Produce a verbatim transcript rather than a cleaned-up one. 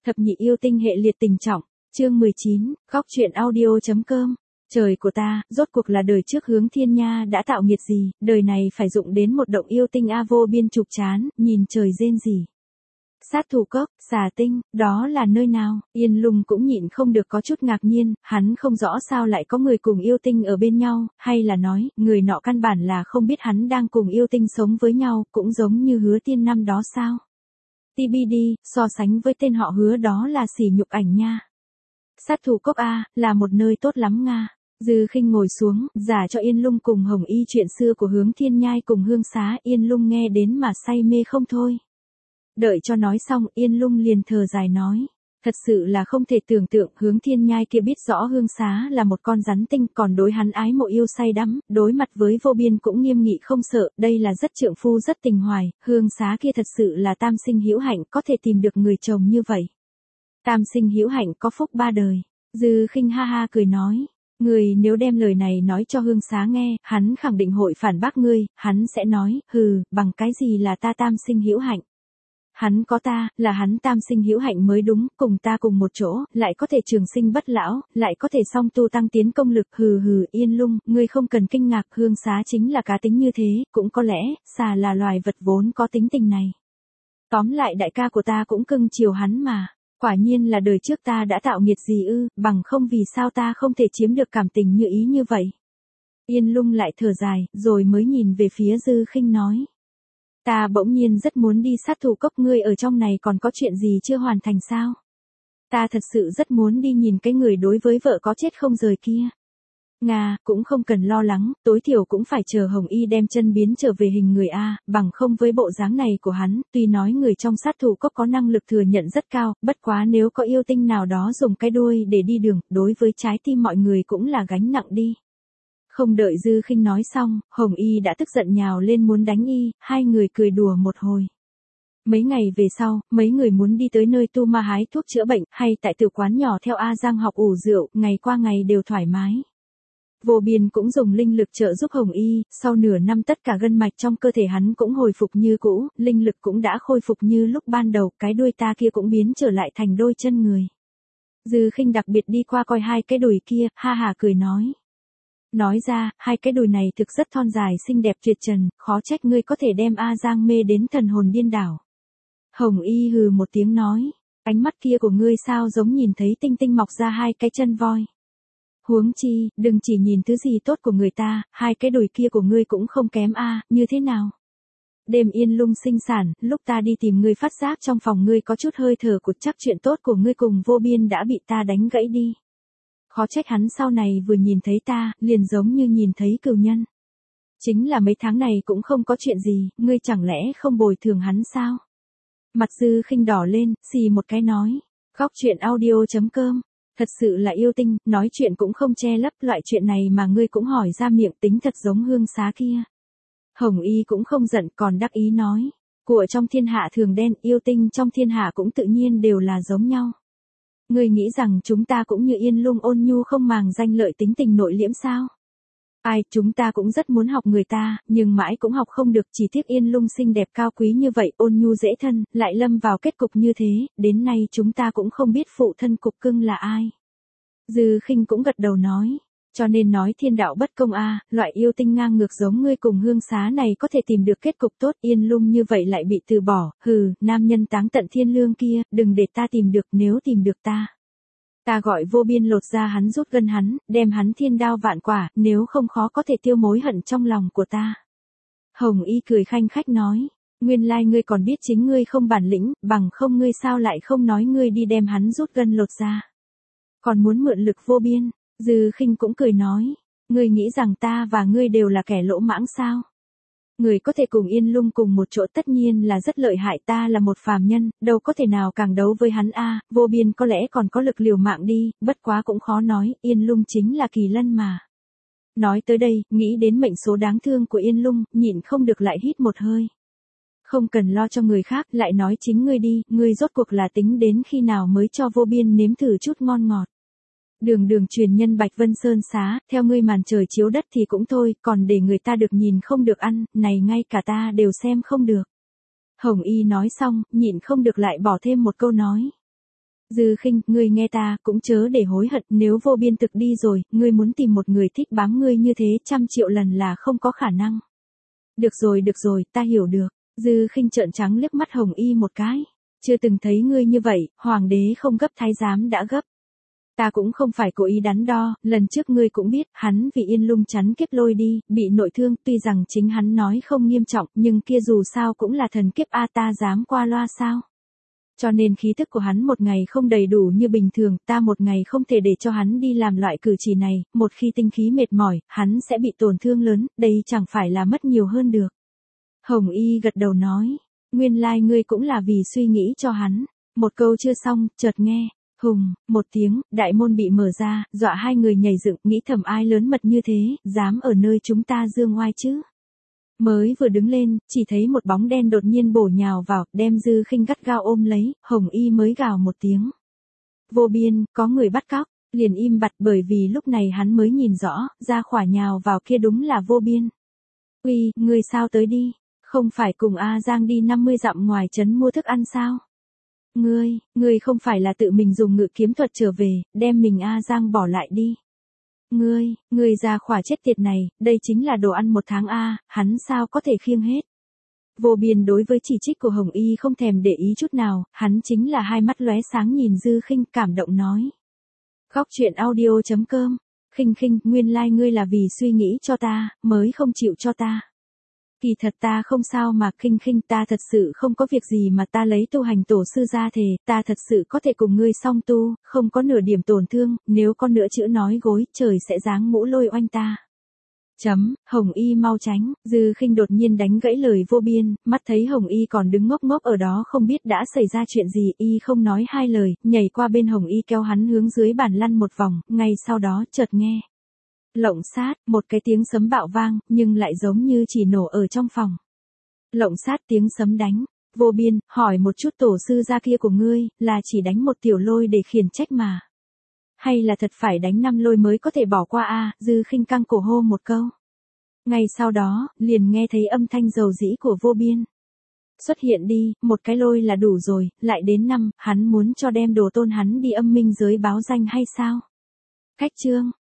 Thập nhị yêu tinh hệ liệt tình trọng, chương mười chín, góc truyện audio.com. Trời của ta, rốt cuộc là đời trước Hướng Thiên Nha đã tạo nghiệt gì, đời này phải dụng đến một động yêu tinh a vô biên trục chán, nhìn trời rên rỉ. Sát thủ cốc, xà tinh, đó là nơi nào? Yên Lung cũng nhịn không được có chút ngạc nhiên, hắn không rõ sao lại có người cùng yêu tinh ở bên nhau, hay là nói, người nọ căn bản là không biết hắn đang cùng yêu tinh sống với nhau, cũng giống như Hứa Tiên năm đó sao? tê bê đê, so sánh với tên họ Hứa đó là sỉ nhục ảnh nha. Sát thủ cốc A, là một nơi tốt lắm Nga. Dư Khinh ngồi xuống, giả cho Yên Lung cùng Hồng Y chuyện xưa của Hướng Thiên Nhai cùng Hương Xá, Yên Lung nghe đến mà say mê không thôi. Đợi cho nói xong, Yên Lung liền thở dài nói. Thật sự là không thể tưởng tượng, Hướng Thiên Nhai kia biết rõ Hương Xá là một con rắn tinh, còn đối hắn ái mộ yêu say đắm, đối mặt với vô biên cũng nghiêm nghị không sợ, đây là rất trượng phu rất tình hoài, Hương Xá kia thật sự là tam sinh hữu hạnh, có thể tìm được người chồng như vậy. Tam sinh hữu hạnh có phúc ba đời. Dư Khinh ha ha cười nói. Người nếu đem lời này nói cho Hương Xá nghe, hắn khẳng định hội phản bác ngươi, hắn sẽ nói, hừ, bằng cái gì là ta tam sinh hữu hạnh. Hắn có ta, là hắn tam sinh hữu hạnh mới đúng, cùng ta cùng một chỗ, lại có thể trường sinh bất lão, lại có thể song tu tăng tiến công lực, hừ hừ, Yên Lung, ngươi không cần kinh ngạc, Hương Xá chính là cá tính như thế, cũng có lẽ, xà là loài vật vốn có tính tình này. Tóm lại đại ca của ta cũng cưng chiều hắn mà, quả nhiên là đời trước ta đã tạo nghiệt gì ư, bằng không vì sao ta không thể chiếm được cảm tình như ý như vậy. Yên Lung lại thở dài, rồi mới nhìn về phía Dư Khinh nói. Ta bỗng nhiên rất muốn đi sát thủ cốc, ngươi ở trong này còn có chuyện gì chưa hoàn thành sao? Ta thật sự rất muốn đi nhìn cái người đối với vợ có chết không rời kia. Nga, cũng không cần lo lắng, tối thiểu cũng phải chờ Hồng Y đem chân biến trở về hình người A, bằng không với bộ dáng này của hắn, tuy nói người trong sát thủ cốc có năng lực thừa nhận rất cao, bất quá nếu có yêu tinh nào đó dùng cái đuôi để đi đường, đối với trái tim mọi người cũng là gánh nặng đi. Không đợi Dư Khinh nói xong, Hồng Y đã tức giận nhào lên muốn đánh y, hai người cười đùa một hồi. Mấy ngày về sau, mấy người muốn đi tới nơi tu ma hái thuốc chữa bệnh, hay tại tử quán nhỏ theo A Giang học ủ rượu, ngày qua ngày đều thoải mái. Vô Biên cũng dùng linh lực trợ giúp Hồng Y, sau nửa năm tất cả gân mạch trong cơ thể hắn cũng hồi phục như cũ, linh lực cũng đã khôi phục như lúc ban đầu, cái đuôi ta kia cũng biến trở lại thành đôi chân người. Dư Khinh đặc biệt đi qua coi hai cái đùi kia, ha hà cười nói. Nói ra, hai cái đùi này thực rất thon dài xinh đẹp tuyệt trần, khó trách ngươi có thể đem A Giang mê đến thần hồn điên đảo. Hồng Y hừ một tiếng nói, ánh mắt kia của ngươi sao giống nhìn thấy tinh tinh mọc ra hai cái chân voi. Huống chi, đừng chỉ nhìn thứ gì tốt của người ta, hai cái đùi kia của ngươi cũng không kém a, như thế nào? Đêm Yên Lung sinh sản, lúc ta đi tìm ngươi phát giác trong phòng ngươi có chút hơi thở của chắc chuyện tốt của ngươi cùng Vô Biên đã bị ta đánh gãy đi. Khó trách hắn sau này vừa nhìn thấy ta, liền giống như nhìn thấy cừu nhân. Chính là mấy tháng này cũng không có chuyện gì, ngươi chẳng lẽ không bồi thường hắn sao? Mặt Dư Khinh đỏ lên, xì một cái nói, góc truyện audio.com. Thật sự là yêu tinh, nói chuyện cũng không che lấp, loại chuyện này mà ngươi cũng hỏi ra miệng, tính thật giống Hương Xá kia. Hồng Y cũng không giận, còn đắc ý nói, của trong thiên hạ thường đen, yêu tinh trong thiên hạ cũng tự nhiên đều là giống nhau. Ngươi nghĩ rằng chúng ta cũng như Yên Lung ôn nhu không màng danh lợi tính tình nội liễm sao? Ai, chúng ta cũng rất muốn học người ta, nhưng mãi cũng học không được, chỉ tiếc Yên Lung xinh đẹp cao quý như vậy, ôn nhu dễ thân, lại lâm vào kết cục như thế, đến nay chúng ta cũng không biết phụ thân cục cưng là ai. Dư Khinh cũng gật đầu nói, cho nên nói thiên đạo bất công a, loại yêu tinh ngang ngược giống ngươi cùng Hương Xá này có thể tìm được kết cục tốt, Yên Lung như vậy lại bị từ bỏ, hừ, nam nhân táng tận thiên lương kia, đừng để ta tìm được, nếu tìm được ta. Ta gọi Vô Biên lột ra hắn, rút gân hắn, đem hắn thiên đao vạn quả, nếu không khó có thể tiêu mối hận trong lòng của ta. Hồng Y cười khanh khách nói, nguyên lai ngươi còn biết chính ngươi không bản lĩnh, bằng không ngươi sao lại không nói ngươi đi đem hắn rút gân lột ra. Còn muốn mượn lực Vô Biên, Dư Khinh cũng cười nói, ngươi nghĩ rằng ta và ngươi đều là kẻ lỗ mãng sao? Người có thể cùng Yên Lung cùng một chỗ tất nhiên là rất lợi hại, ta là một phàm nhân, đâu có thể nào càng đấu với hắn a, Vô Biên có lẽ còn có lực liều mạng đi, bất quá cũng khó nói, Yên Lung chính là kỳ lân mà. Nói tới đây, nghĩ đến mệnh số đáng thương của Yên Lung, nhịn không được lại hít một hơi. Không cần lo cho người khác, lại nói chính ngươi đi, ngươi rốt cuộc là tính đến khi nào mới cho Vô Biên nếm thử chút ngon ngọt. Đường đường truyền nhân Bạch Vân Sơn Xá, theo ngươi màn trời chiếu đất thì cũng thôi, còn để người ta được nhìn không được ăn, này ngay cả ta đều xem không được. Hồng Y nói xong, nhịn không được lại bỏ thêm một câu nói. Dư Khinh, ngươi nghe ta, cũng chớ để hối hận, nếu vô biên thực đi rồi, ngươi muốn tìm một người thích bám ngươi như thế trăm triệu lần là không có khả năng. Được rồi được rồi, ta hiểu được. Dư Khinh trợn trắng liếc mắt Hồng Y một cái. Chưa từng thấy ngươi như vậy, hoàng đế không gấp thái giám đã gấp. Ta cũng không phải cố ý đắn đo, lần trước ngươi cũng biết, hắn vì Yên Lung chắn kiếp lôi đi, bị nội thương, tuy rằng chính hắn nói không nghiêm trọng, nhưng kia dù sao cũng là thần kiếp a, ta dám qua loa sao? Cho nên khí thức của hắn một ngày không đầy đủ như bình thường, ta một ngày không thể để cho hắn đi làm loại cử chỉ này, một khi tinh khí mệt mỏi, hắn sẽ bị tổn thương lớn, đây chẳng phải là mất nhiều hơn được. Hồng Y gật đầu nói, nguyên lai like ngươi cũng là vì suy nghĩ cho hắn. Một câu chưa xong, chợt nghe, hùng, một tiếng, đại môn bị mở ra, dọa hai người nhảy dựng, nghĩ thầm ai lớn mật như thế, dám ở nơi chúng ta dương oai chứ. Mới vừa đứng lên, chỉ thấy một bóng đen đột nhiên bổ nhào vào, đem Dư Khinh gắt gao ôm lấy, Hồng Y mới gào một tiếng. Vô biên, có người bắt cóc, liền im bặt bởi vì lúc này hắn mới nhìn rõ, ra khỏa nhào vào kia đúng là Vô Biên. Uy, ngươi sao tới đi, không phải cùng A Giang đi năm mươi dặm ngoài trấn mua thức ăn sao? Ngươi, ngươi không phải là tự mình dùng ngự kiếm thuật trở về, đem mình A Giang bỏ lại đi. Ngươi, ngươi ra khỏa chết tiệt này, đây chính là đồ ăn một tháng a, hắn sao có thể khiêng hết. Vô Biên đối với chỉ trích của Hồng Y không thèm để ý chút nào, hắn chính là hai mắt lóe sáng nhìn Dư Khinh cảm động nói. Góc truyện audio chấm com, Khinh Khinh, nguyên lai like ngươi là vì suy nghĩ cho ta, mới không chịu cho ta. Kỳ thật ta không sao mà Khinh Khinh, ta thật sự không có việc gì mà ta lấy tu hành tổ sư ra thề, ta thật sự có thể cùng ngươi song tu, không có nửa điểm tổn thương, nếu con nữa chữ nói gối, trời sẽ giáng mũ lôi oanh ta. Chấm, Hồng Y mau tránh, Dư Khinh đột nhiên đánh gãy lời Vô Biên, mắt thấy Hồng Y còn đứng ngốc ngốc ở đó không biết đã xảy ra chuyện gì, Y không nói hai lời, nhảy qua bên Hồng Y kéo hắn hướng dưới bàn lăn một vòng, ngay sau đó chợt nghe. Lộng sát, một cái tiếng sấm bạo vang, nhưng lại giống như chỉ nổ ở trong phòng. Lộng sát tiếng sấm đánh, Vô Biên, hỏi một chút tổ sư gia kia của ngươi, là chỉ đánh một tiểu lôi để khiển trách mà. Hay là thật phải đánh năm lôi mới có thể bỏ qua a? Dư Khinh căng cổ hô một câu. Ngay sau đó, liền nghe thấy âm thanh dầu dĩ của Vô Biên. Xuất hiện đi, một cái lôi là đủ rồi, lại đến năm, hắn muốn cho đem đồ tôn hắn đi âm minh giới báo danh hay sao? Cách chương.